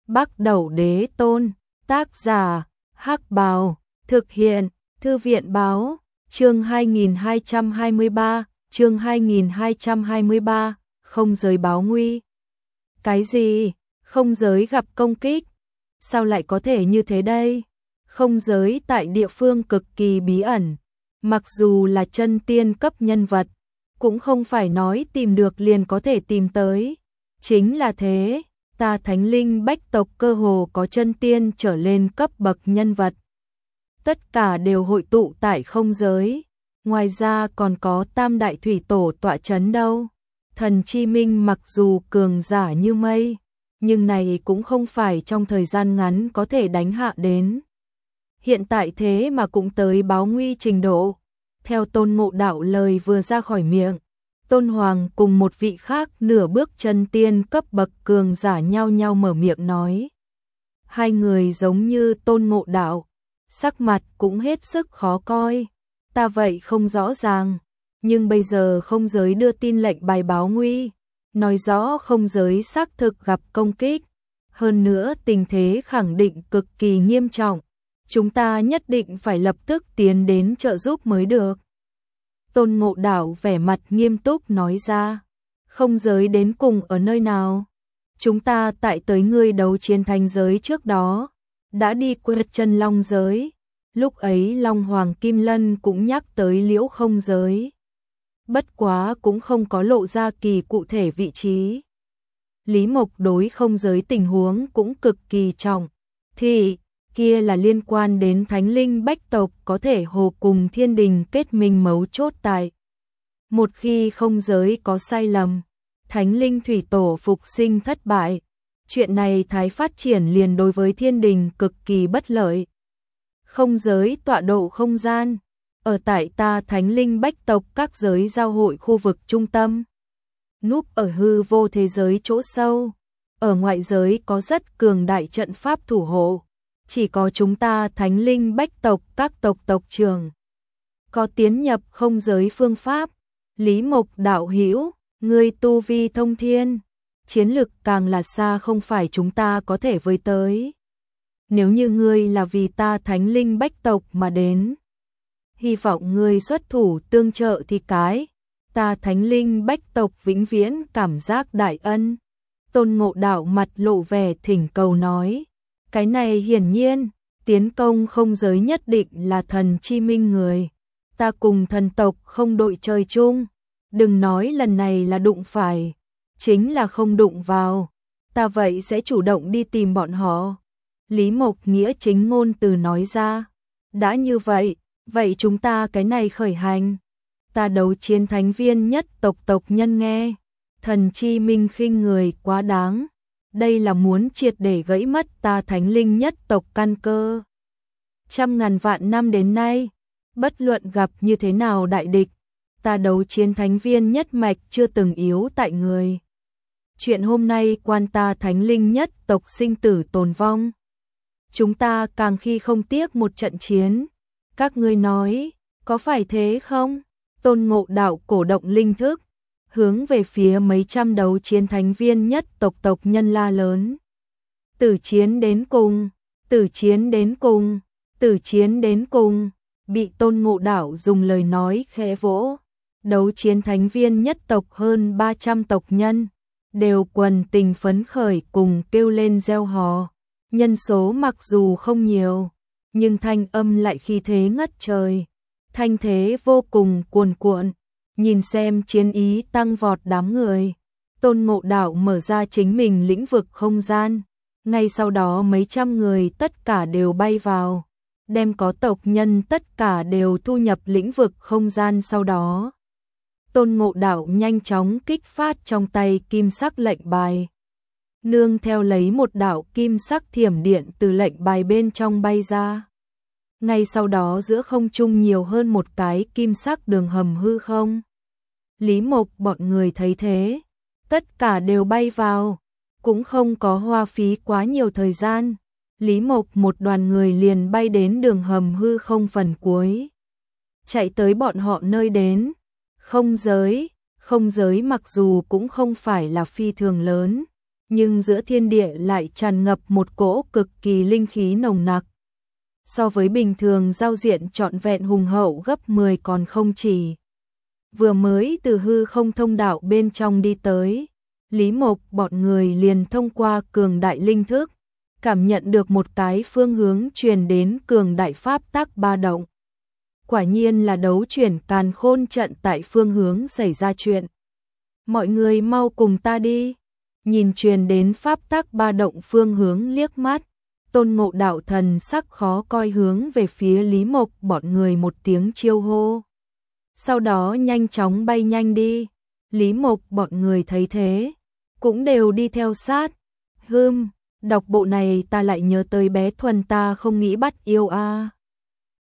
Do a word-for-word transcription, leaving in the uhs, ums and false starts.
Bắc Đẩu Đế Tôn, tác giả, Hắc Bào, thực hiện, Thư viện báo, chương hai nghìn hai trăm hai mươi ba, chương hai nghìn hai trăm hai mươi ba, không giới báo nguy. Cái gì? Không giới gặp công kích? Sao lại có thể như thế đây? Không giới tại địa phương cực kỳ bí ẩn, mặc dù là chân tiên cấp nhân vật, cũng không phải nói tìm được liền có thể tìm tới. Chính là thế, ta Thánh Linh Bách tộc cơ hồ có chân tiên trở lên cấp bậc nhân vật. Tất cả đều hội tụ tại không giới, ngoài ra còn có Tam Đại Thủy Tổ tọa chấn đâu. Thần Chi Minh mặc dù cường giả như mây, nhưng này cũng không phải trong thời gian ngắn có thể đánh hạ đến. Hiện tại thế mà cũng tới báo nguy trình độ. Theo Tôn Ngộ Đạo lời vừa ra khỏi miệng, Tôn Hoàng cùng một vị khác nửa bước chân tiên cấp bậc cường giả nhau nhau mở miệng nói. Hai người giống như Tôn Ngộ Đạo, sắc mặt cũng hết sức khó coi. Ta vậy không rõ ràng, nhưng bây giờ không giới đưa tin lệnh bài báo nguy, nói rõ không giới xác thực gặp công kích. Hơn nữa tình thế khẳng định cực kỳ nghiêm trọng, chúng ta nhất định phải lập tức tiến đến trợ giúp mới được. Tôn Ngộ Đạo vẻ mặt nghiêm túc nói ra. Không giới đến cùng ở nơi nào? Chúng ta tại tới ngươi đấu chiến thành giới trước đó, đã đi qua chân long giới. Lúc ấy Long Hoàng Kim Lân cũng nhắc tới liễu không giới. Bất quá cũng không có lộ ra kỳ cụ thể vị trí. Lý Mộc đối không giới tình huống cũng cực kỳ trọng. Thì kia là liên quan đến Thánh Linh Bách tộc có thể hồ cùng thiên đình kết minh mấu chốt tại. Một khi không giới có sai lầm, Thánh Linh Thủy Tổ phục sinh thất bại, chuyện này thái phát triển liền đối với thiên đình cực kỳ bất lợi. Không giới tọa độ không gian, ở tại ta Thánh Linh Bách tộc các giới giao hội khu vực trung tâm. Núp ở hư vô thế giới chỗ sâu, ở ngoại giới có rất cường đại trận pháp thủ hộ. Chỉ có chúng ta Thánh Linh Bách tộc các tộc tộc trưởng có tiến nhập không giới phương pháp. Lý Mộc đạo hữu, ngươi tu vi thông thiên, chiến lực càng là xa không phải chúng ta có thể với tới. Nếu như ngươi là vì ta Thánh Linh Bách tộc mà đến, hy vọng ngươi xuất thủ tương trợ thì cái, ta Thánh Linh Bách tộc vĩnh viễn cảm giác đại ân. Tôn Ngộ Đạo mặt lộ vẻ thỉnh cầu nói. Cái này hiển nhiên, tiến công không giới nhất định là Thần Chi Minh người. Ta cùng thần tộc không đội trời chung. Đừng nói lần này là đụng phải, chính là không đụng vào. Ta vậy sẽ chủ động đi tìm bọn họ. Lý Mộc nghĩa chính ngôn từ nói ra. Đã như vậy, vậy chúng ta cái này khởi hành. Ta đấu chiến thánh viên nhất tộc tộc nhân nghe. Thần Chi Minh khinh người quá đáng. Đây là muốn triệt để gãy mất ta Thánh Linh nhất tộc căn cơ. Trăm ngàn vạn năm đến nay, bất luận gặp như thế nào đại địch, ta đấu chiến thánh viên nhất mạch chưa từng yếu tại người. Chuyện hôm nay quan ta Thánh Linh nhất tộc sinh tử tồn vong. Chúng ta càng khi không tiếc một trận chiến. Các ngươi nói, có phải thế không? Tôn Ngộ Đạo cổ động linh thức, hướng về phía mấy trăm đấu chiến thánh viên nhất tộc tộc nhân la lớn. Tử chiến đến cùng, tử chiến đến cùng, tử chiến đến cùng. Bị Tôn Ngộ Đạo dùng lời nói khẽ vỗ. Đấu chiến thánh viên nhất tộc hơn ba trăm tộc nhân, đều quần tình phấn khởi cùng kêu lên reo hò. Nhân số mặc dù không nhiều, nhưng thanh âm lại khí thế ngất trời. Thanh thế vô cùng cuồn cuộn. Nhìn xem chiến ý tăng vọt đám người, Tôn Ngộ Đạo mở ra chính mình lĩnh vực không gian. Ngay sau đó mấy trăm người tất cả đều bay vào, đem có tộc nhân tất cả đều thu nhập lĩnh vực không gian. Sau đó Tôn Ngộ Đạo nhanh chóng kích phát trong tay kim sắc lệnh bài, nương theo lấy một đạo kim sắc thiểm điện từ lệnh bài bên trong bay ra. Ngay sau đó giữa không trung nhiều hơn một cái kim sắc đường hầm hư không. Lý Mộc bọn người thấy thế, tất cả đều bay vào, cũng không có hoa phí quá nhiều thời gian. Lý Mộc một đoàn người liền bay đến đường hầm hư không phần cuối, chạy tới bọn họ nơi đến. Không giới, không giới mặc dù cũng không phải là phi thường lớn, nhưng giữa thiên địa lại tràn ngập một cỗ cực kỳ linh khí nồng nặc. So với bình thường giao diện trọn vẹn hùng hậu gấp mười còn không chỉ. Vừa mới từ hư không thông đạo bên trong đi tới, Lý Mộc bọn người liền thông qua cường đại linh thức, cảm nhận được một cái phương hướng truyền đến cường đại pháp tắc ba động. Quả nhiên là đấu chuyển càn khôn trận tại phương hướng xảy ra chuyện. Mọi người mau cùng ta đi. Nhìn truyền đến pháp tắc ba động phương hướng liếc mắt, Tôn Ngộ đạo thần sắc khó coi hướng về phía Lý Mộc bọn người một tiếng chiêu hô. Sau đó nhanh chóng bay nhanh đi. Lý Mộc bọn người thấy thế, cũng đều đi theo sát. Hừm, đọc bộ này ta lại nhớ tới bé Thuần ta không nghĩ bắt yêu a. À.